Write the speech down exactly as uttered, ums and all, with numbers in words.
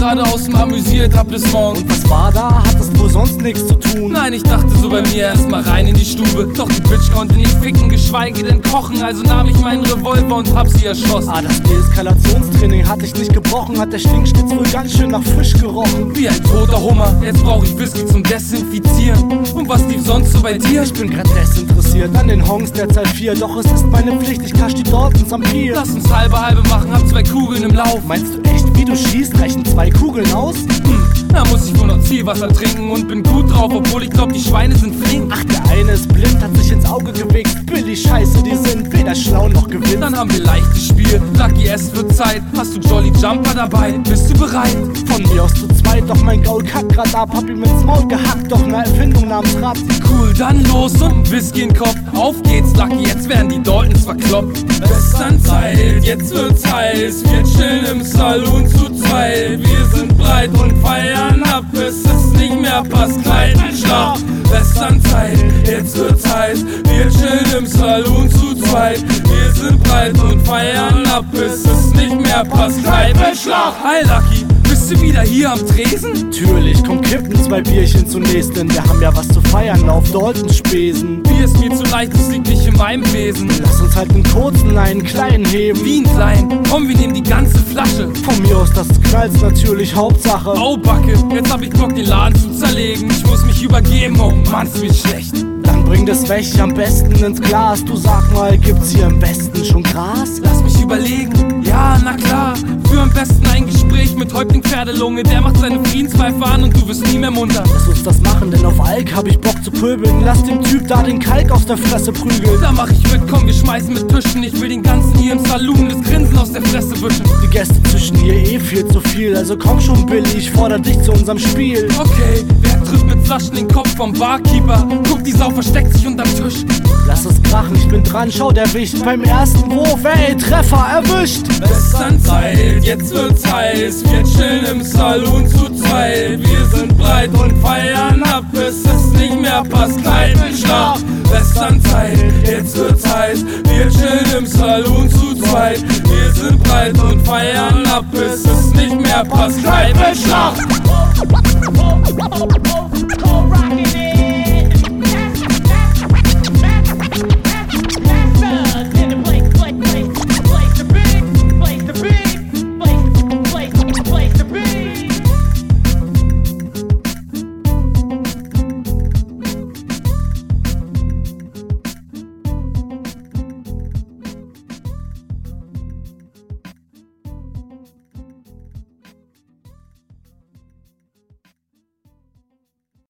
gerade aus dem Amüsieretablissement. Und was war da? Hattest wohl sonst nichts zu tun? Nein, ich dachte so bei mir erstmal rein in die Stube. Doch die Bitch konnte nicht ficken, geschweige denn kochen. Also nahm ich meinen Revolver und hab sie erschossen. Ah, das Deeskalationstraining hatte ich nicht gebrochen. Hat der Stinkschnitz wohl ganz schön nach Fisch gerochen. Wie ein toter Hummer, jetzt brauch ich Whisky zum Desinfizieren. Und was lief sonst so bei dir? Ich bin grad desinteressiert an den Hongs der Zahl vier. Doch es ist meine Pflicht, ich cash die Dortens am Pier. Lass uns halbe halbe machen, hab zwei Kugeln im Lauf. Meinst du echt, wie du schießt, reichen zwei Kugeln aus? Hm, da muss ich wohl noch Zielwasser trinken und bin gut drauf, obwohl ich glaub, die Schweine sind flink. Ach, der eine ist blind, hat sich ins Auge gewichst. Billig Scheiße, die sind weder schlau noch gewinnt. Dann haben wir leichtes Spiel, Lucky, es wird Zeit. Hast du Jolly Jumper dabei? Bist du bereit? Von mir aus zu zweit, doch mein Gaul kackt grad ab. Hab ihm ins Maul gehackt, doch ne Erfindung namens Rap. Cool, dann los und Whisky in Kopf. Auf geht's, Lucky, jetzt werden die Daltons verkloppt. Westernzeit, jetzt wird's heiß. Wir chillen im Saloon zu zweit. Wir sind breit und feiern ab, bis es nicht mehr passt. Kleidenschlag. Westernzeit, jetzt wird's heiß. Wir chillen im Saloon zu zweit. Wir sind breit und feiern ab, bis es nicht mehr passt. Kleidenschlag. Hi Lucky, bist du wieder hier am Tresen? Natürlich, komm kippen zwei Bierchen zunächst, denn wir haben ja was zu feiern auf Daltons Spesen. Bier ist mir zu leicht, das liegt nicht in meinem Wesen. Lass uns halt einen kurzen, einen kleinen heben. Wie ein kleinen? Komm, wir nehmen die ganze Flasche. Von mir aus, das knallt's natürlich, Hauptsache. Oh Backe, jetzt hab ich Bock, den Laden zu zerlegen. Ich muss mich übergeben, oh Mann, ist mir schlecht. Dann bring das weg, am besten ins Glas. Du sag mal, gibt's hier im Westen schon Gras? Lass mich überlegen, ja, na klar. Für am besten ein Gespräch mit Häuptling Pferdelunge. Der macht seine Friedenspfeife an und du wirst nie mehr munter. Lass uns das machen, denn auf Alk hab ich Bock zu pöbeln. Lass dem Typ da den Kalk aus der Fresse prügeln. Da mach ich mit, komm, wir schmeißen mit Tischen. Ich will den ganzen hier im Saloon das Grinsen aus der Fresse wischen. Die Gäste zwischen hier eh viel zu viel. Also komm schon, Billy, ich fordere dich zu unserem Spiel. Okay, wer trifft mit Flaschen den Kopf vom Barkeeper? Guck, die Sau versteckt sich unterm Tisch. Lass es krachen, ich bin dran, schau, der Wicht. Beim ersten Wurf, ey, Treffer erwischt. Westernzeit, jetzt wird's heiß. Wir chillen im Saloon zu zweit. Wir sind breit und feiern ab, bis es nicht mehr passt. Kleidenschlag. Westernzeit, jetzt wird's heiß. Wir chillen im Saloon zu zweit. Wir sind breit und feiern ab, bis es nicht mehr passt. Kleidenschlag.